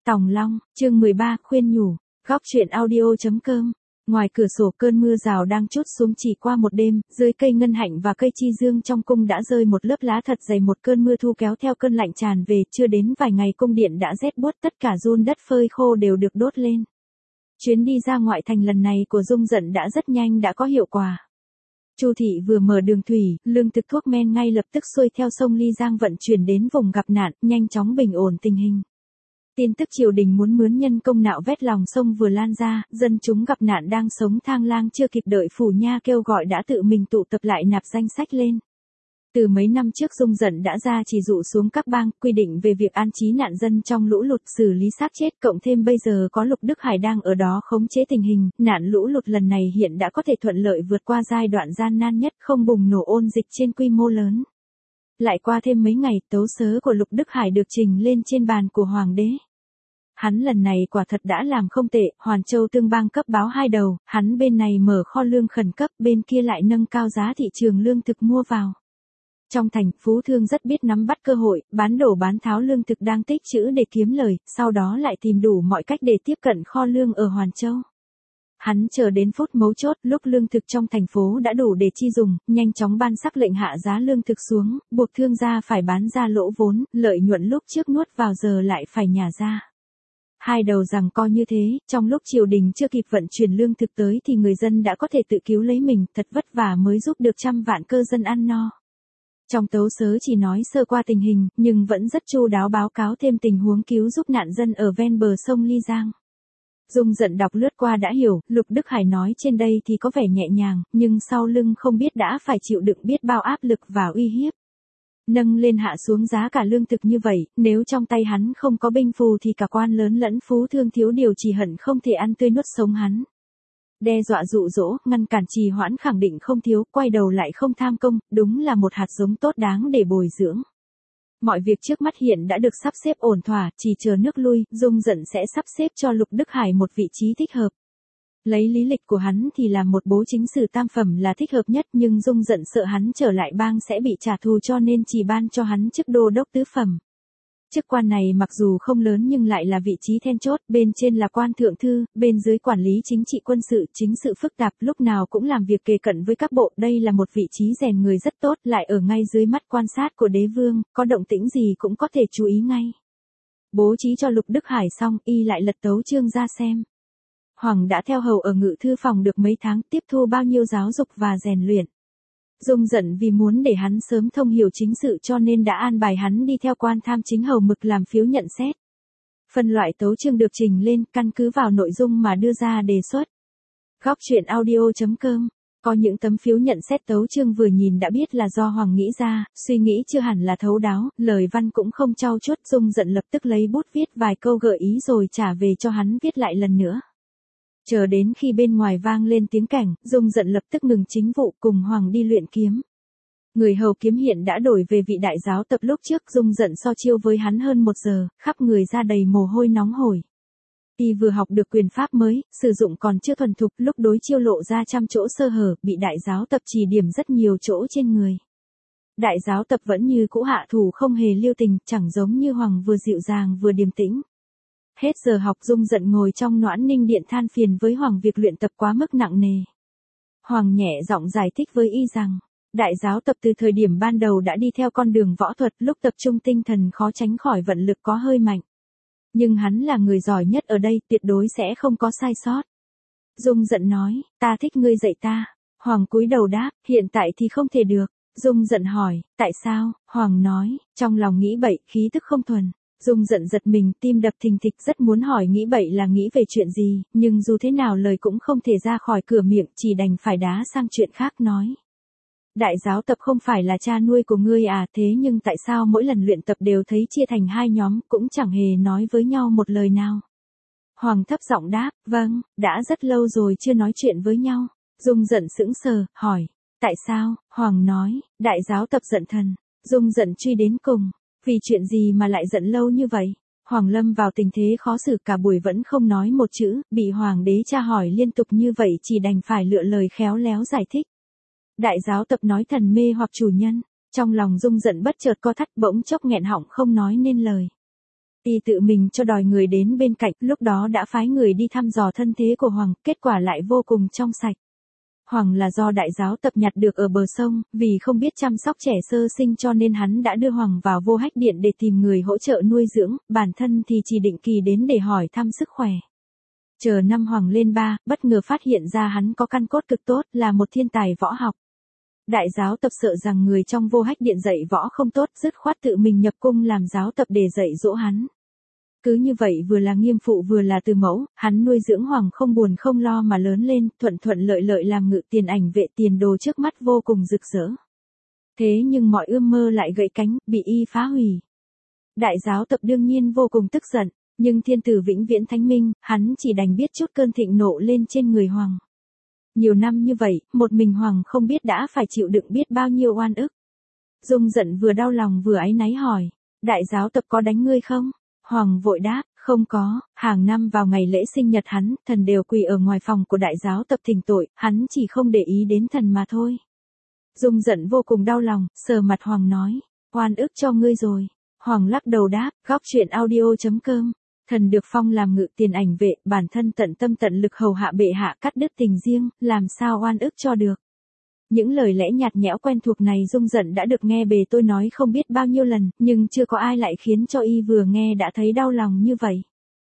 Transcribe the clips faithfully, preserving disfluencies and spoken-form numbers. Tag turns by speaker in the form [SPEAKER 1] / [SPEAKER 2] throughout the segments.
[SPEAKER 1] Tòng Long, chương mười ba, khuyên nhủ, góc truyện audio.com. Ngoài cửa sổ cơn mưa rào đang trút xuống chỉ qua một đêm, dưới cây ngân hạnh và cây chi dương trong cung đã rơi một lớp lá thật dày, một cơn mưa thu kéo theo cơn lạnh tràn về, chưa đến vài ngày cung điện đã rét buốt, tất cả giun đất phơi khô đều được đốt lên. Chuyến đi ra ngoại thành lần này của Dung Dận đã rất nhanh đã có hiệu quả. Chu thị vừa mở đường thủy, lương thực thuốc men ngay lập tức xuôi theo sông Ly Giang vận chuyển đến vùng gặp nạn, nhanh chóng bình ổn tình hình. Tin tức triều đình muốn mướn nhân công nạo vét lòng sông vừa lan ra, dân chúng gặp nạn đang sống thang lang chưa kịp đợi phủ nha kêu gọi đã tự mình tụ tập lại nạp danh sách lên. Từ mấy năm trước Dung Dận đã ra chỉ dụ xuống các bang, quy định về việc an trí nạn dân trong lũ lụt, xử lý xác chết, cộng thêm bây giờ có Lục Đức Hải đang ở đó khống chế tình hình, nạn lũ lụt lần này hiện đã có thể thuận lợi vượt qua giai đoạn gian nan nhất, không bùng nổ ôn dịch trên quy mô lớn. Lại qua thêm mấy ngày, tấu sớ của Lục Đức Hải được trình lên trên bàn của Hoàng đế. Hắn lần này quả thật đã làm không tệ, Hoàn Châu tương bang cấp báo hai đầu, hắn bên này mở kho lương khẩn cấp, bên kia lại nâng cao giá thị trường lương thực mua vào. Trong thành, phú thương rất biết nắm bắt cơ hội, bán đổ bán tháo lương thực đang tích trữ để kiếm lời, sau đó lại tìm đủ mọi cách để tiếp cận kho lương ở Hoàn Châu. Hắn chờ đến phút mấu chốt, lúc lương thực trong thành phố đã đủ để chi dùng, nhanh chóng ban sắc lệnh hạ giá lương thực xuống, buộc thương gia phải bán ra lỗ vốn, lợi nhuận lúc trước nuốt vào giờ lại phải nhả ra. Hai đầu rằng co như thế, trong lúc triều đình chưa kịp vận chuyển lương thực tới thì người dân đã có thể tự cứu lấy mình, thật vất vả mới giúp được trăm vạn cơ dân ăn no. Trong tấu sớ chỉ nói sơ qua tình hình, nhưng vẫn rất chu đáo báo cáo thêm tình huống cứu giúp nạn dân ở ven bờ sông Ly Giang. Dung Dận đọc lướt qua đã hiểu, Lục Đức Hải nói trên đây thì có vẻ nhẹ nhàng, nhưng sau lưng không biết đã phải chịu đựng biết bao áp lực và uy hiếp. Nâng lên hạ xuống giá cả lương thực như vậy, nếu trong tay hắn không có binh phù thì cả quan lớn lẫn phú thương thiếu điều chỉ hận không thể ăn tươi nuốt sống hắn. Đe dọa dụ dỗ, ngăn cản trì hoãn khẳng định không thiếu, quay đầu lại không tham công, đúng là một hạt giống tốt đáng để bồi dưỡng. Mọi việc trước mắt hiện đã được sắp xếp ổn thỏa, chỉ chờ nước lui, Dung Dận sẽ sắp xếp cho Lục Đức Hải một vị trí thích hợp. Lấy lý lịch của hắn thì làm một bố chính sử tam phẩm là thích hợp nhất, nhưng Dung Dận sợ hắn trở lại bang sẽ bị trả thù cho nên chỉ ban cho hắn chức đô đốc tứ phẩm. Chức quan này mặc dù không lớn nhưng lại là vị trí then chốt, bên trên là quan thượng thư, bên dưới quản lý chính trị quân sự, chính sự phức tạp, lúc nào cũng làm việc kề cận với các bộ, đây là một vị trí rèn người rất tốt, lại ở ngay dưới mắt quan sát của đế vương, có động tĩnh gì cũng có thể chú ý ngay. Bố trí cho Lục Đức Hải xong, y lại lật tấu chương ra xem. Hoàng đã theo hầu ở ngự thư phòng được mấy tháng, tiếp thu bao nhiêu giáo dục và rèn luyện. Dung Dận vì muốn để hắn sớm thông hiểu chính sự cho nên đã an bài hắn đi theo quan tham chính hầu mực làm phiếu nhận xét. Phân loại tấu chương được trình lên, căn cứ vào nội dung mà đưa ra đề xuất. Góc truyện audio.com. Có những tấm phiếu nhận xét tấu chương vừa nhìn đã biết là do Hoàng nghĩ ra, suy nghĩ chưa hẳn là thấu đáo, lời văn cũng không trau chuốt. Dung Dận lập tức lấy bút viết vài câu gợi ý rồi trả về cho hắn viết lại lần nữa. Chờ đến khi bên ngoài vang lên tiếng cảnh, Dung Dận lập tức ngừng chính vụ cùng Hoàng đi luyện kiếm. Người hầu kiếm hiện đã đổi về vị đại giáo tập lúc trước, Dung Dận so chiêu với hắn hơn một giờ, khắp người ra đầy mồ hôi nóng hổi. Y vừa học được quyền pháp mới, sử dụng còn chưa thuần thục, lúc đối chiêu lộ ra trăm chỗ sơ hở, bị đại giáo tập chỉ điểm rất nhiều chỗ trên người. Đại giáo tập vẫn như cũ hạ thủ không hề lưu tình, chẳng giống như Hoàng vừa dịu dàng vừa điềm tĩnh. Hết giờ học Dung Dận ngồi trong Noãn Ninh điện than phiền với Hoàng việc luyện tập quá mức nặng nề. Hoàng nhẹ giọng giải thích với y rằng, đại giáo tập từ thời điểm ban đầu đã đi theo con đường võ thuật, lúc tập trung tinh thần khó tránh khỏi vận lực có hơi mạnh. Nhưng hắn là người giỏi nhất ở đây, tuyệt đối sẽ không có sai sót. Dung Dận nói, ta thích ngươi dạy ta. Hoàng cúi đầu đáp, hiện tại thì không thể được. Dung Dận hỏi, tại sao? Hoàng nói, trong lòng nghĩ bậy, khí tức không thuần. Dung Dận giật mình, tim đập thình thịch, rất muốn hỏi nghĩ bậy là nghĩ về chuyện gì, nhưng dù thế nào lời cũng không thể ra khỏi cửa miệng, chỉ đành phải đá sang chuyện khác nói. Đại giáo tập không phải là cha nuôi của ngươi à, thế nhưng tại sao mỗi lần luyện tập đều thấy chia thành hai nhóm, cũng chẳng hề nói với nhau một lời nào. Hoàng thấp giọng đáp, vâng, đã rất lâu rồi chưa nói chuyện với nhau. Dung Dận sững sờ, hỏi, tại sao? Hoàng nói, đại giáo tập giận thần. Dung Dận truy đến cùng. Vì chuyện gì mà lại giận lâu như vậy? Hoàng lâm vào tình thế khó xử, cả buổi vẫn không nói một chữ, bị Hoàng đế tra hỏi liên tục như vậy chỉ đành phải lựa lời khéo léo giải thích. Đại giáo tập nói thần mê hoặc chủ nhân, trong lòng Dung Dận bất chợt co thắt, bỗng chốc nghẹn họng không nói nên lời. Y tự mình cho đòi người đến bên cạnh, lúc đó đã phái người đi thăm dò thân thế của Hoàng, kết quả lại vô cùng trong sạch. Hoàng là do đại giáo tập nhặt được ở bờ sông, vì không biết chăm sóc trẻ sơ sinh cho nên hắn đã đưa Hoàng vào vô hách điện để tìm người hỗ trợ nuôi dưỡng, bản thân thì chỉ định kỳ đến để hỏi thăm sức khỏe. Chờ năm Hoàng lên ba, bất ngờ phát hiện ra hắn có căn cốt cực tốt, là một thiên tài võ học. Đại giáo tập sợ rằng người trong vô hách điện dạy võ không tốt, dứt khoát tự mình nhập cung làm giáo tập để dạy dỗ hắn. Cứ như vậy vừa là nghiêm phụ vừa là từ mẫu, hắn nuôi dưỡng Hoàng không buồn không lo mà lớn lên, thuận thuận lợi lợi làm ngự tiền ảnh vệ, tiền đồ trước mắt vô cùng rực rỡ. Thế nhưng mọi ươm mơ lại gãy cánh, bị y phá hủy. Đại giáo tập đương nhiên vô cùng tức giận, nhưng thiên tử vĩnh viễn thánh minh, hắn chỉ đành biết chút cơn thịnh nộ lên trên người Hoàng. Nhiều năm như vậy, một mình Hoàng không biết đã phải chịu đựng biết bao nhiêu oan ức. Dung giận vừa đau lòng vừa áy náy hỏi, đại giáo tập có đánh ngươi không? Hoàng vội đáp, không có, hàng năm vào ngày lễ sinh nhật hắn, thần đều quỳ ở ngoài phòng của đại giáo tập thỉnh tội, hắn chỉ không để ý đến thần mà thôi. Dung giận vô cùng đau lòng, sờ mặt Hoàng nói, oan ức cho ngươi rồi. Hoàng lắc đầu đáp, góc truyện audio chấm com. Thần được phong làm ngự tiền ảnh vệ, bản thân tận tâm tận lực hầu hạ bệ hạ, cắt đứt tình riêng, làm sao oan ức cho được. Những lời lẽ nhạt nhẽo quen thuộc này Dung giận đã được nghe bề tôi nói không biết bao nhiêu lần, nhưng chưa có ai lại khiến cho y vừa nghe đã thấy đau lòng như vậy.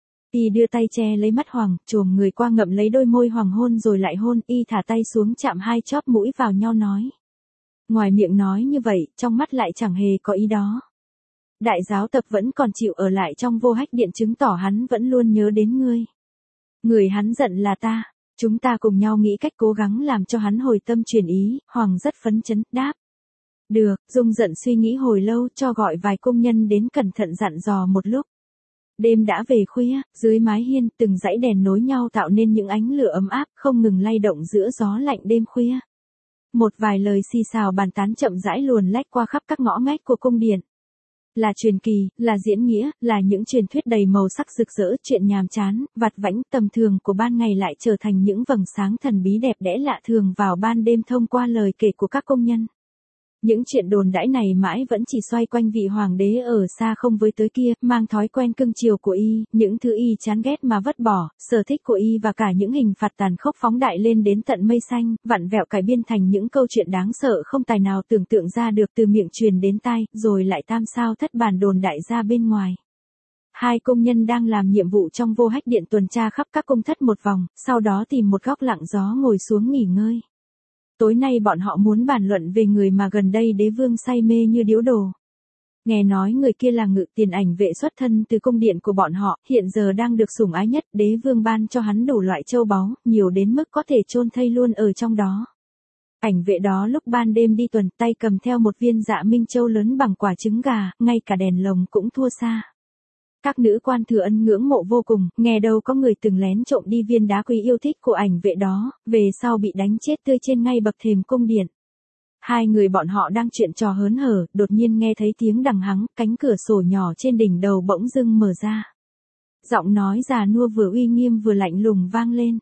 [SPEAKER 1] Y đưa tay che lấy mắt Hoàng, chồm người qua ngậm lấy đôi môi Hoàng hôn rồi lại hôn, y thả tay xuống chạm hai chóp mũi vào nhau nói. Ngoài miệng nói như vậy, trong mắt lại chẳng hề có ý đó. Đại giáo tập vẫn còn chịu ở lại trong vô hách điện chứng tỏ hắn vẫn luôn nhớ đến ngươi. Người hắn giận là ta. Chúng ta cùng nhau nghĩ cách cố gắng làm cho hắn hồi tâm chuyển ý, Hoàng rất phấn chấn, đáp. Được, Dung giận suy nghĩ hồi lâu cho gọi vài công nhân đến cẩn thận dặn dò một lúc. Đêm đã về khuya, dưới mái hiên từng dãy đèn nối nhau tạo nên những ánh lửa ấm áp không ngừng lay động giữa gió lạnh đêm khuya. Một vài lời xì xào bàn tán chậm rãi luồn lách qua khắp các ngõ ngách của cung điện. Là truyền kỳ, là diễn nghĩa, là những truyền thuyết đầy màu sắc rực rỡ, chuyện nhàm chán, vặt vãnh tầm thường của ban ngày lại trở thành những vầng sáng thần bí đẹp đẽ lạ thường vào ban đêm thông qua lời kể của các công nhân. Những chuyện đồn đãi này mãi vẫn chỉ xoay quanh vị hoàng đế ở xa không với tới kia, mang thói quen cưng chiều của y, những thứ y chán ghét mà vứt bỏ, sở thích của y và cả những hình phạt tàn khốc phóng đại lên đến tận mây xanh, vặn vẹo cải biên thành những câu chuyện đáng sợ không tài nào tưởng tượng ra được từ miệng truyền đến tai, rồi lại tam sao thất bản đồn đại ra bên ngoài. Hai công nhân đang làm nhiệm vụ trong vô hách điện tuần tra khắp các cung thất một vòng, sau đó tìm một góc lặng gió ngồi xuống nghỉ ngơi. Tối nay bọn họ muốn bàn luận về người mà gần đây đế vương say mê như điếu đồ. Nghe nói người kia là ngự tiền ảnh vệ xuất thân từ cung điện của bọn họ, hiện giờ đang được sủng ái nhất, đế vương ban cho hắn đủ loại châu báu, nhiều đến mức có thể chôn thây luôn ở trong đó. Ảnh vệ đó lúc ban đêm đi tuần tay cầm theo một viên dạ minh châu lớn bằng quả trứng gà, ngay cả đèn lồng cũng thua xa. Các nữ quan thừa ân ngưỡng mộ vô cùng, nghe đâu có người từng lén trộm đi viên đá quý yêu thích của ảnh vệ đó, về sau bị đánh chết tươi trên ngay bậc thềm cung điện. Hai người bọn họ đang chuyện trò hớn hở, đột nhiên nghe thấy tiếng đằng hắng, cánh cửa sổ nhỏ trên đỉnh đầu bỗng dưng mở ra. Giọng nói già nua vừa uy nghiêm vừa lạnh lùng vang lên.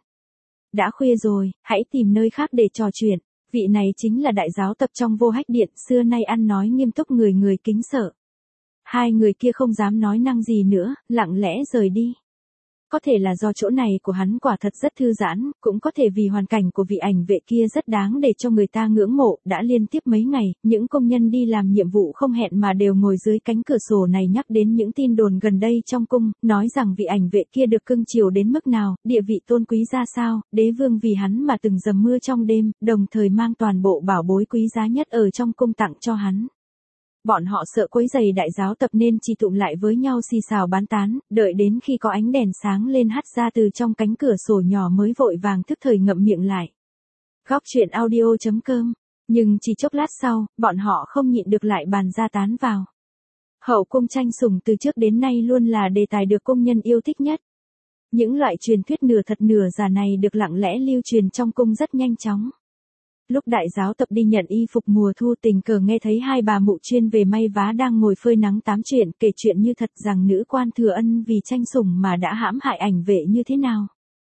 [SPEAKER 1] Đã khuya rồi, hãy tìm nơi khác để trò chuyện, vị này chính là đại giáo tập trong vô hách điện, xưa nay ăn nói nghiêm túc người người kính sợ. Hai người kia không dám nói năng gì nữa, lặng lẽ rời đi. Có thể là do chỗ này của hắn quả thật rất thư giãn, cũng có thể vì hoàn cảnh của vị ảnh vệ kia rất đáng để cho người ta ngưỡng mộ, đã liên tiếp mấy ngày, những công nhân đi làm nhiệm vụ không hẹn mà đều ngồi dưới cánh cửa sổ này nhắc đến những tin đồn gần đây trong cung, nói rằng vị ảnh vệ kia được cưng chiều đến mức nào, địa vị tôn quý ra sao, đế vương vì hắn mà từng dầm mưa trong đêm, đồng thời mang toàn bộ bảo bối quý giá nhất ở trong cung tặng cho hắn. Bọn họ sợ quấy rầy đại giáo tập nên chỉ tụm lại với nhau xì xào bán tán, đợi đến khi có ánh đèn sáng lên hắt ra từ trong cánh cửa sổ nhỏ mới vội vàng thức thời ngậm miệng lại. Góc truyện audio chấm com. Nhưng chỉ chốc lát sau, bọn họ không nhịn được lại bàn ra tán vào. Hậu cung tranh sủng từ trước đến nay luôn là đề tài được công nhân yêu thích nhất. Những loại truyền thuyết nửa thật nửa giả này được lặng lẽ lưu truyền trong cung rất nhanh chóng. Lúc đại giáo tập đi nhận y phục mùa thu tình cờ nghe thấy hai bà mụ chuyên về may vá đang ngồi phơi nắng tám chuyện kể chuyện như thật rằng nữ quan thừa ân vì tranh sủng mà đã hãm hại ảnh vệ như thế nào.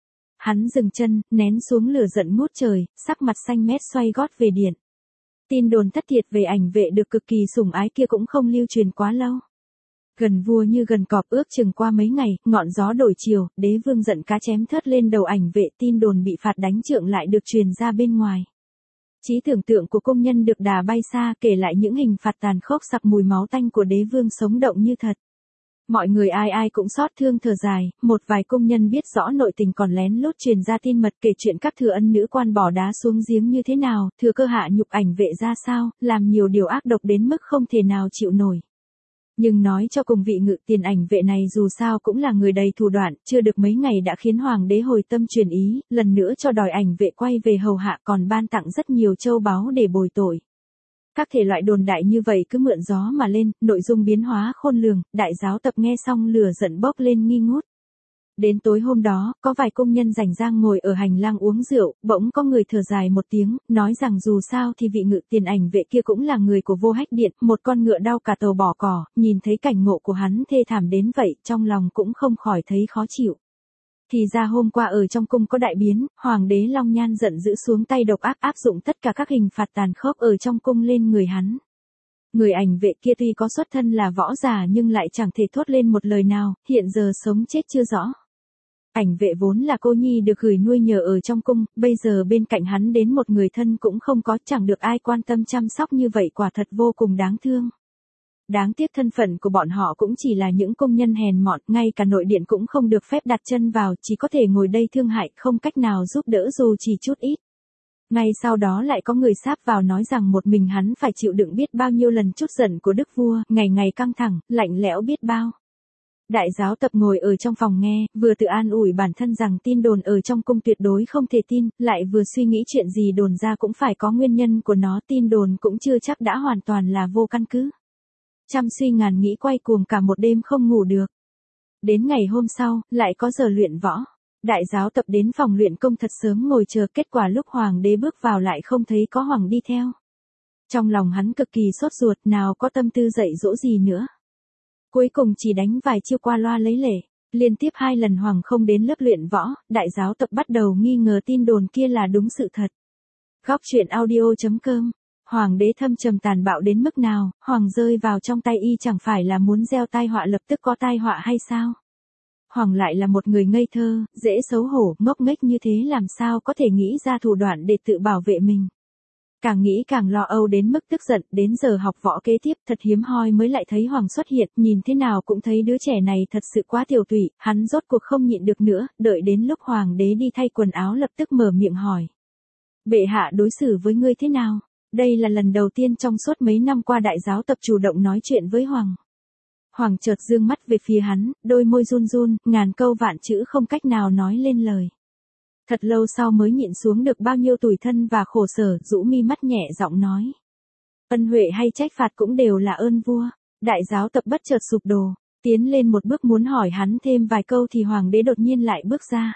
[SPEAKER 1] Hắn dừng chân, nén xuống lửa giận ngút trời, sắc mặt xanh mét xoay gót về điện. Tin đồn thất thiệt về ảnh vệ được cực kỳ sủng ái kia cũng không lưu truyền quá lâu. Gần vua như gần cọp, ước chừng qua mấy ngày, ngọn gió đổi chiều, đế vương giận cá chém thớt lên đầu ảnh vệ, tin đồn bị phạt đánh trượng lại được truyền ra bên ngoài. Trí tưởng tượng của công nhân được đà bay xa, kể lại những hình phạt tàn khốc sặc mùi máu tanh của đế vương sống động như thật. Mọi người ai ai cũng xót thương thở dài, một vài công nhân biết rõ nội tình còn lén lút truyền ra tin mật kể chuyện các thừa ân nữ quan bỏ đá xuống giếng như thế nào, thừa cơ hạ nhục ảnh vệ ra sao, làm nhiều điều ác độc đến mức không thể nào chịu nổi. Nhưng nói cho cùng, vị ngự tiền ảnh vệ này dù sao cũng là người đầy thủ đoạn, chưa được mấy ngày đã khiến hoàng đế hồi tâm chuyển ý, lần nữa cho đòi ảnh vệ quay về hầu hạ, còn ban tặng rất nhiều châu báu để bồi tội. Các thể loại đồn đại như vậy cứ mượn gió mà lên, nội dung biến hóa khôn lường, đại giáo tập nghe xong lửa giận bốc lên nghi ngút. Đến tối hôm đó, có vài công nhân rảnh rang ngồi ở hành lang uống rượu, bỗng có người thở dài một tiếng, nói rằng dù sao thì vị ngự tiền ảnh vệ kia cũng là người của Vô Hách Điện, một con ngựa đau cả tàu bỏ cỏ, nhìn thấy cảnh ngộ của hắn thê thảm đến vậy, trong lòng cũng không khỏi thấy khó chịu. Thì ra hôm qua ở trong cung có đại biến, hoàng đế Long Nhan giận dữ xuống tay độc ác áp dụng tất cả các hình phạt tàn khốc ở trong cung lên người hắn. Người ảnh vệ kia tuy có xuất thân là võ giả nhưng lại chẳng thể thốt lên một lời nào, hiện giờ sống chết chưa rõ. Ảnh vệ vốn là cô nhi được gửi nuôi nhờ ở trong cung, bây giờ bên cạnh hắn đến một người thân cũng không có, chẳng được ai quan tâm chăm sóc như vậy, quả thật vô cùng đáng thương. Đáng tiếc thân phận của bọn họ cũng chỉ là những công nhân hèn mọn, ngay cả nội điện cũng không được phép đặt chân vào, chỉ có thể ngồi đây thương hại, không cách nào giúp đỡ dù chỉ chút ít. Ngay sau đó lại có người sáp vào nói rằng một mình hắn phải chịu đựng biết bao nhiêu lần chút giận của đức vua, ngày ngày căng thẳng, lạnh lẽo biết bao. Đại giáo tập ngồi ở trong phòng nghe, vừa tự an ủi bản thân rằng tin đồn ở trong cung tuyệt đối không thể tin, lại vừa suy nghĩ chuyện gì đồn ra cũng phải có nguyên nhân của nó, tin đồn cũng chưa chắc đã hoàn toàn là vô căn cứ. Trăm suy ngàn nghĩ quay cuồng cả một đêm không ngủ được. Đến ngày hôm sau, lại có giờ luyện võ. Đại giáo tập đến phòng luyện công thật sớm ngồi chờ, kết quả lúc hoàng đế bước vào lại không thấy có hoàng đi theo. Trong lòng hắn cực kỳ sốt ruột, nào có tâm tư dạy dỗ gì nữa. Cuối cùng chỉ đánh vài chiêu qua loa lấy lệ, liên tiếp hai lần hoàng không đến lớp luyện võ, đại giáo tập bắt đầu nghi ngờ tin đồn kia là đúng sự thật. Góc truyện audio chấm com. Hoàng đế thâm trầm tàn bạo đến mức nào, hoàng rơi vào trong tay y chẳng phải là muốn gieo tai họa lập tức có tai họa hay sao? Hoàng lại là một người ngây thơ, dễ xấu hổ, ngốc nghếch như thế làm sao có thể nghĩ ra thủ đoạn để tự bảo vệ mình. Càng nghĩ càng lo âu đến mức tức giận, đến giờ học võ kế tiếp thật hiếm hoi mới lại thấy Hoàng xuất hiện, nhìn thế nào cũng thấy đứa trẻ này thật sự quá tiểu tụy, hắn rốt cuộc không nhịn được nữa, đợi đến lúc Hoàng đế đi thay quần áo lập tức mở miệng hỏi. Bệ hạ đối xử với ngươi thế nào? Đây là lần đầu tiên trong suốt mấy năm qua đại giáo tập chủ động nói chuyện với Hoàng. Hoàng chợt dương mắt về phía hắn, đôi môi run run, ngàn câu vạn chữ không cách nào nói lên lời. Thật lâu sau mới nhịn xuống được bao nhiêu tủi thân và khổ sở, rũ mi mắt nhẹ giọng nói. Ân huệ hay trách phạt cũng đều là ơn vua. Đại giáo tập bất chợt sụp đổ, tiến lên một bước muốn hỏi hắn thêm vài câu thì hoàng đế đột nhiên lại bước ra.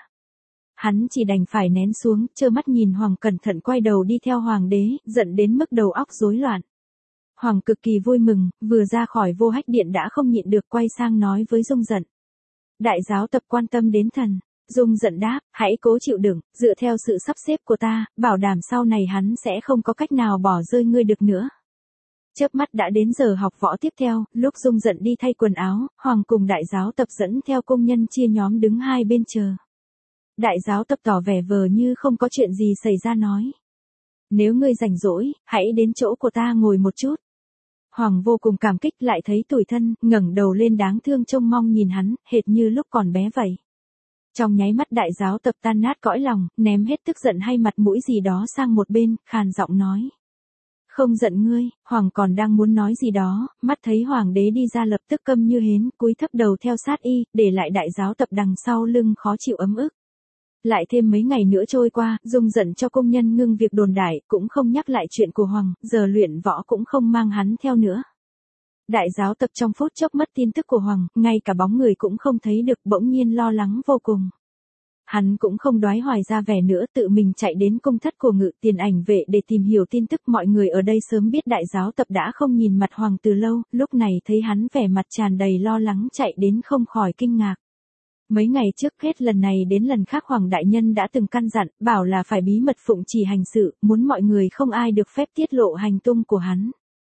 [SPEAKER 1] Hắn chỉ đành phải nén xuống, trơ mắt nhìn Hoàng cẩn thận quay đầu đi theo hoàng đế, giận đến mức đầu óc rối loạn. Hoàng cực kỳ vui mừng, vừa ra khỏi Vô Hách Điện đã không nhịn được quay sang nói với Dung Giận. Đại giáo tập quan tâm đến thần. Dung Giận đáp, hãy cố chịu đựng, dựa theo sự sắp xếp của ta, bảo đảm sau này hắn sẽ không có cách nào bỏ rơi ngươi được nữa. Chớp mắt đã đến giờ học võ tiếp theo, lúc Dung Giận đi thay quần áo, Hoàng cùng đại giáo tập dẫn theo công nhân chia nhóm đứng hai bên chờ. Đại giáo tập tỏ vẻ vờ như không có chuyện gì xảy ra nói. Nếu ngươi rảnh rỗi, hãy đến chỗ của ta ngồi một chút. Hoàng vô cùng cảm kích, lại thấy tủi thân, ngẩng đầu lên đáng thương trông mong nhìn hắn, hệt như lúc còn bé vậy. Trong nháy mắt đại giáo tập tan nát cõi lòng, ném hết tức giận hay mặt mũi gì đó sang một bên, khàn giọng nói. Không giận ngươi. Hoàng còn đang muốn nói gì đó, mắt thấy hoàng đế đi ra lập tức câm như hến, cúi thấp đầu theo sát y, để lại đại giáo tập đằng sau lưng khó chịu ấm ức. Lại thêm mấy ngày nữa trôi qua, Dung Giận cho công nhân ngưng việc đồn đại, cũng không nhắc lại chuyện của Hoàng, giờ luyện võ cũng không mang hắn theo nữa. Đại giáo tập trong phút chốc mất tin tức của Hoàng, ngay cả bóng người cũng không thấy được, bỗng nhiên lo lắng vô cùng. Hắn cũng không đoái hoài ra vẻ nữa, tự mình chạy đến cung thất của ngự tiền ảnh vệ để tìm hiểu tin tức. Mọi người ở đây sớm biết đại giáo tập đã không nhìn mặt Hoàng từ lâu, lúc này thấy hắn vẻ mặt tràn đầy lo lắng chạy đến không khỏi kinh ngạc. Mấy ngày trước hết lần này đến lần khác Hoàng đại nhân đã từng căn dặn, bảo là phải bí mật phụng chỉ hành sự, muốn mọi người không ai được phép tiết lộ hành tung của hắn.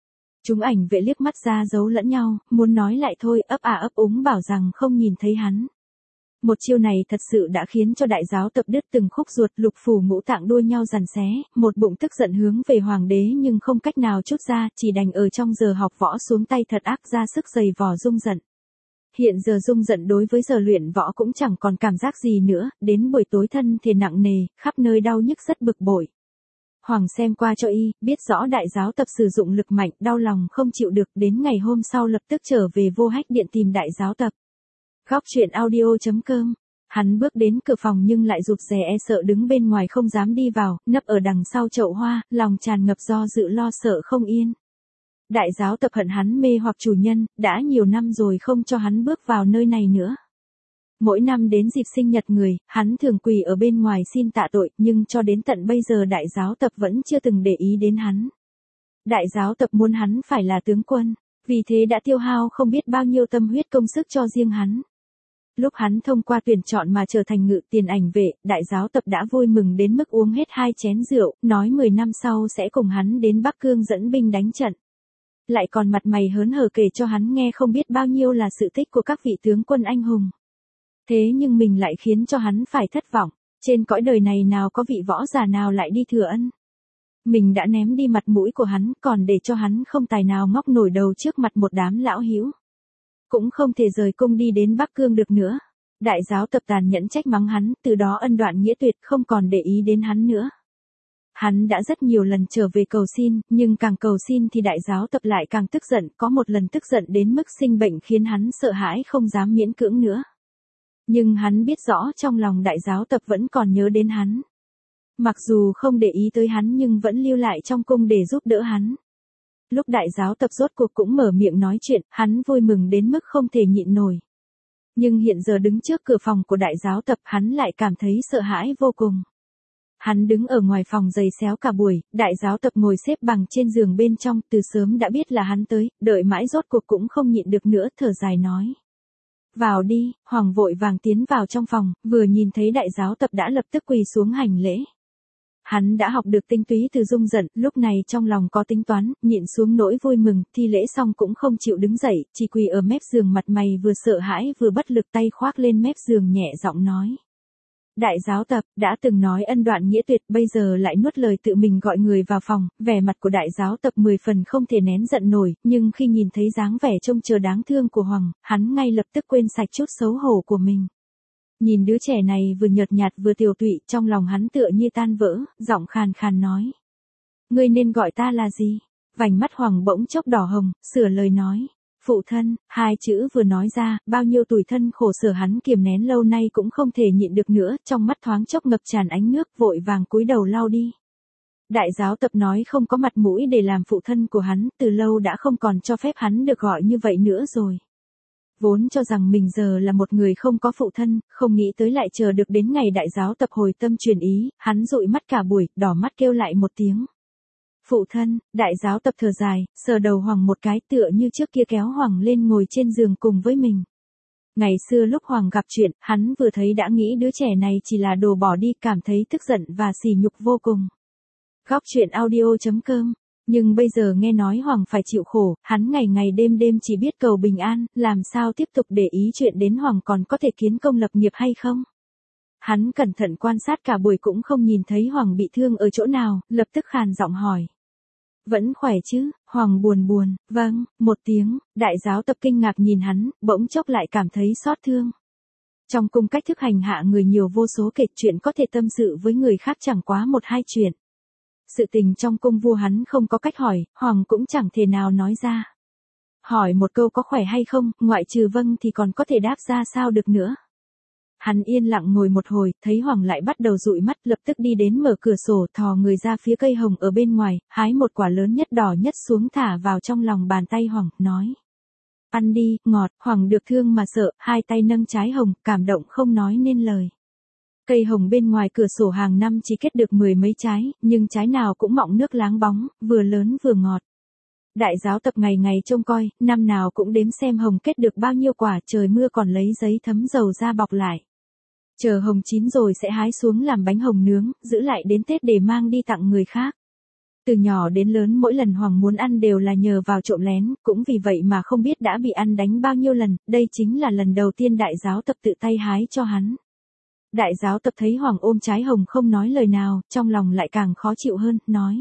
[SPEAKER 1] Chúng ảnh vệ liếc mắt ra giấu lẫn nhau, muốn nói lại thôi, ấp à ấp úng bảo rằng không nhìn thấy hắn. Một chiêu này thật sự đã khiến cho đại giáo tập đứt từng khúc ruột, lục phủ ngũ tạng đua nhau giằng xé, một bụng tức giận hướng về hoàng đế nhưng không cách nào trút ra, chỉ đành ở trong giờ học võ xuống tay thật ác ra sức giày vò Dung Dận. Hiện giờ Dung Dận đối với giờ luyện võ cũng chẳng còn cảm giác gì nữa, đến buổi tối thân thể nặng nề, khắp nơi đau nhức rất bực bội. Hoàng xem qua cho y, biết rõ đại giáo tập sử dụng lực mạnh, đau lòng không chịu được, đến ngày hôm sau lập tức trở về Vô Hách Điện tìm đại giáo tập. Góc truyện audio chấm com. Hắn bước đến cửa phòng nhưng lại rụt rè e sợ đứng bên ngoài không dám đi vào, nấp ở đằng sau chậu hoa, lòng tràn ngập do dự lo sợ không yên. Đại giáo tập hận hắn mê hoặc chủ nhân, đã nhiều năm rồi không cho hắn bước vào nơi này nữa. Mỗi năm đến dịp sinh nhật người, hắn thường quỳ ở bên ngoài xin tạ tội, nhưng cho đến tận bây giờ đại giáo tập vẫn chưa từng để ý đến hắn. Đại giáo tập muốn hắn phải là tướng quân, vì thế đã tiêu hao không biết bao nhiêu tâm huyết công sức cho riêng hắn. Lúc hắn thông qua tuyển chọn mà trở thành ngự tiền ảnh vệ, đại giáo tập đã vui mừng đến mức uống hết hai chén rượu, nói mười năm sau sẽ cùng hắn đến Bắc Cương dẫn binh đánh trận. Lại còn mặt mày hớn hở kể cho hắn nghe không biết bao nhiêu là sự tích của các vị tướng quân anh hùng. Thế nhưng mình lại khiến cho hắn phải thất vọng, trên cõi đời này nào có vị võ giả nào lại đi thừa ân. Mình đã ném đi mặt mũi của hắn, còn để cho hắn không tài nào ngóc nổi đầu trước mặt một đám lão hữu. Cũng không thể rời cung đi đến Bắc Cương được nữa. Đại giáo tập tàn nhẫn trách mắng hắn, từ đó ân đoạn nghĩa tuyệt, không còn để ý đến hắn nữa. Hắn đã rất nhiều lần trở về cầu xin, nhưng càng cầu xin thì đại giáo tập lại càng tức giận, có một lần tức giận đến mức sinh bệnh khiến hắn sợ hãi không dám miễn cưỡng nữa. Nhưng hắn biết rõ trong lòng đại giáo tập vẫn còn nhớ đến hắn. Mặc dù không để ý tới hắn nhưng vẫn lưu lại trong cung để giúp đỡ hắn. Lúc đại giáo tập rốt cuộc cũng mở miệng nói chuyện, hắn vui mừng đến mức không thể nhịn nổi. Nhưng hiện giờ đứng trước cửa phòng của đại giáo tập hắn lại cảm thấy sợ hãi vô cùng. Hắn đứng ở ngoài phòng giày xéo cả buổi, đại giáo tập ngồi xếp bằng trên giường bên trong, từ sớm đã biết là hắn tới, đợi mãi rốt cuộc cũng không nhịn được nữa, thở dài nói. Vào đi, Hoàng vội vàng tiến vào trong phòng, vừa nhìn thấy đại giáo tập đã lập tức quỳ xuống hành lễ. Hắn đã học được tinh túy từ Dung Dận, lúc này trong lòng có tính toán, nhịn xuống nỗi vui mừng, thi lễ xong cũng không chịu đứng dậy, chỉ quỳ ở mép giường mặt mày vừa sợ hãi vừa bất lực tay khoác lên mép giường nhẹ giọng nói. Đại giáo tập, đã từng nói ân đoạn nghĩa tuyệt, bây giờ lại nuốt lời tự mình gọi người vào phòng, vẻ mặt của đại giáo tập mười phần không thể nén giận nổi, nhưng khi nhìn thấy dáng vẻ trông chờ đáng thương của Hoàng, hắn ngay lập tức quên sạch chút xấu hổ của mình. Nhìn đứa trẻ này vừa nhợt nhạt vừa tiều tụy, trong lòng hắn tựa như tan vỡ, giọng khàn khàn nói. Ngươi nên gọi ta là gì? Vành mắt Hoàng bỗng chốc đỏ hồng, sửa lời nói. Phụ thân, hai chữ vừa nói ra, bao nhiêu tủi thân khổ sở hắn kiềm nén lâu nay cũng không thể nhịn được nữa, trong mắt thoáng chốc ngập tràn ánh nước, vội vàng cúi đầu lau đi. Đại giáo tập nói không có mặt mũi để làm phụ thân của hắn, từ lâu đã không còn cho phép hắn được gọi như vậy nữa rồi. Vốn cho rằng mình giờ là một người không có phụ thân, không nghĩ tới lại chờ được đến ngày đại giáo tập hồi tâm truyền ý, hắn dụi mắt cả buổi, đỏ mắt kêu lại một tiếng. Phụ thân, đại giáo tập thở dài, sờ đầu Hoàng một cái tựa như trước kia kéo Hoàng lên ngồi trên giường cùng với mình. Ngày xưa lúc Hoàng gặp chuyện, hắn vừa thấy đã nghĩ đứa trẻ này chỉ là đồ bỏ đi, cảm thấy tức giận và sỉ nhục vô cùng. Góc truyện audio chấm com. Nhưng bây giờ nghe nói Hoàng phải chịu khổ, hắn ngày ngày đêm đêm chỉ biết cầu bình an, làm sao tiếp tục để ý chuyện đến Hoàng còn có thể kiến công lập nghiệp hay không? Hắn cẩn thận quan sát cả buổi cũng không nhìn thấy Hoàng bị thương ở chỗ nào, lập tức khàn giọng hỏi. Vẫn khỏe chứ? Hoàng buồn buồn, vâng, một tiếng, đại giáo tập kinh ngạc nhìn hắn, bỗng chốc lại cảm thấy xót thương. Trong cung cách thức hành hạ người nhiều vô số kể, chuyện có thể tâm sự với người khác chẳng quá một hai chuyện. Sự tình trong cung vua hắn không có cách hỏi, Hoàng cũng chẳng thể nào nói ra. Hỏi một câu có khỏe hay không, ngoại trừ vâng thì còn có thể đáp ra sao được nữa. Hắn yên lặng ngồi một hồi, thấy Hoàng lại bắt đầu dụi mắt, lập tức đi đến mở cửa sổ, thò người ra phía cây hồng ở bên ngoài, hái một quả lớn nhất đỏ nhất xuống thả vào trong lòng bàn tay Hoàng, nói. Ăn đi, ngọt. Hoàng được thương mà sợ, hai tay nâng trái hồng, cảm động không nói nên lời. Cây hồng bên ngoài cửa sổ hàng năm chỉ kết được mười mấy trái, nhưng trái nào cũng mọng nước láng bóng, vừa lớn vừa ngọt. Đại giáo tập ngày ngày trông coi, năm nào cũng đếm xem hồng kết được bao nhiêu quả, trời mưa còn lấy giấy thấm dầu ra bọc lại. Chờ hồng chín rồi sẽ hái xuống làm bánh hồng nướng, giữ lại đến Tết để mang đi tặng người khác. Từ nhỏ đến lớn mỗi lần Hoàng muốn ăn đều là nhờ vào trộm lén, cũng vì vậy mà không biết đã bị ăn đánh bao nhiêu lần, đây chính là lần đầu tiên đại giáo tập tự tay hái cho hắn. Đại giáo tập thấy Hoàng ôm trái hồng không nói lời nào, trong lòng lại càng khó chịu hơn, nói.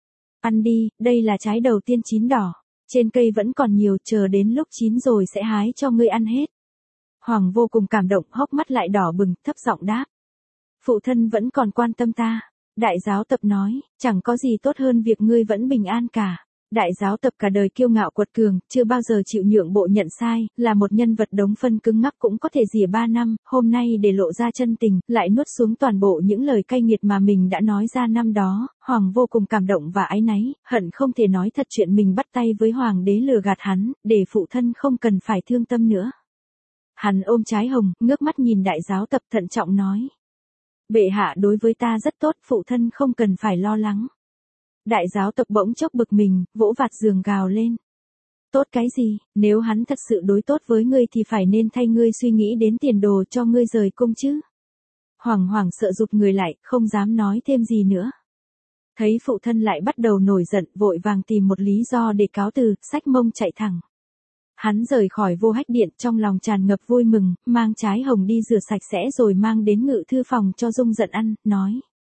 [SPEAKER 1] Ăn đi, đây là trái đầu tiên chín đỏ. Trên cây vẫn còn nhiều, chờ đến lúc chín rồi sẽ hái cho ngươi ăn hết. Hoàng vô cùng cảm động, hốc mắt lại đỏ bừng, thấp giọng đáp. Phụ thân vẫn còn quan tâm ta. Đại giáo tập nói, chẳng có gì tốt hơn việc ngươi vẫn bình an cả. Đại giáo tập cả đời kiêu ngạo quật cường, chưa bao giờ chịu nhượng bộ nhận sai, là một nhân vật đống phân cứng ngắc cũng có thể rỉa ba năm, hôm nay để lộ ra chân tình, lại nuốt xuống toàn bộ những lời cay nghiệt mà mình đã nói ra năm đó, Hoàng vô cùng cảm động và áy náy, hận không thể nói thật chuyện mình bắt tay với Hoàng đế lừa gạt hắn, để phụ thân không cần phải thương tâm nữa. Hắn ôm trái hồng, ngước mắt nhìn đại giáo tập thận trọng nói. Bệ hạ đối với ta rất tốt, phụ thân không cần phải lo lắng. Đại giáo tập bỗng chốc bực mình, vỗ vạt giường gào lên. Tốt cái gì, nếu hắn thật sự đối tốt với ngươi thì phải nên thay ngươi suy nghĩ đến tiền đồ cho ngươi rời cung chứ. Hoàng hoảng sợ rụt người lại, không dám nói thêm gì nữa. Thấy phụ thân lại bắt đầu nổi giận, vội vàng tìm một lý do để cáo từ, xách mông chạy thẳng. Hắn rời khỏi Vô Hách Điện trong lòng tràn ngập vui mừng, mang trái hồng đi rửa sạch sẽ rồi mang đến ngự thư phòng cho Dung Dận ăn, nói.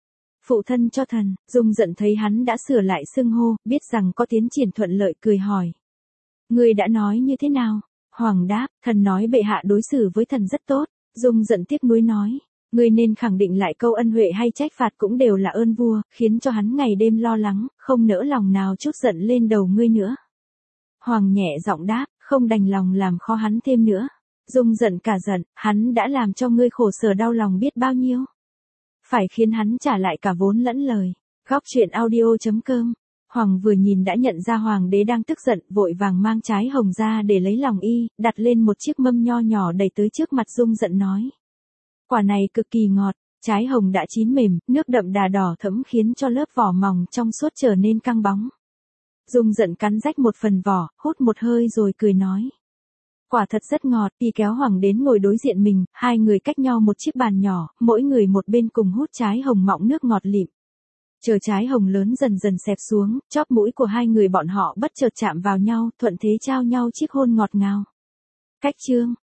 [SPEAKER 1] Phụ thân cho thần, Dung Dận thấy hắn đã sửa lại xưng hô, biết rằng có tiến triển thuận lợi cười hỏi. Ngươi đã nói như thế nào? Hoàng đáp, thần nói bệ hạ đối xử với thần rất tốt. Dung Dận tiếc nuối nói. Ngươi nên khẳng định lại câu ân huệ hay trách phạt cũng đều là ơn vua, khiến cho hắn ngày đêm lo lắng, không nỡ lòng nào trút giận lên đầu ngươi nữa. Hoàng nhẹ giọng đáp, không đành lòng làm khó hắn thêm nữa. Dung Dận cả giận, hắn đã làm cho ngươi khổ sở đau lòng biết bao nhiêu. Phải khiến hắn trả lại cả vốn lẫn lời. Góc truyện audio chấm com. Hoàng vừa nhìn đã nhận ra hoàng đế đang tức giận, vội vàng mang trái hồng ra để lấy lòng y, đặt lên một chiếc mâm nho nhỏ đẩy tới trước mặt Dung Dận nói. Quả này cực kỳ ngọt, trái hồng đã chín mềm, nước đậm đà đỏ thẫm khiến cho lớp vỏ mỏng trong suốt trở nên căng bóng. Dung Dận cắn rách một phần vỏ, hút một hơi rồi cười nói. Quả thật rất ngọt, y kéo Hoàng đến ngồi đối diện mình, hai người cách nhau một chiếc bàn nhỏ, mỗi người một bên cùng hút trái hồng mọng nước ngọt lịm. Chờ trái hồng lớn dần dần xẹp xuống, chóp mũi của hai người bọn họ bất chợt chạm vào nhau, thuận thế trao nhau chiếc hôn ngọt ngào. Cách chương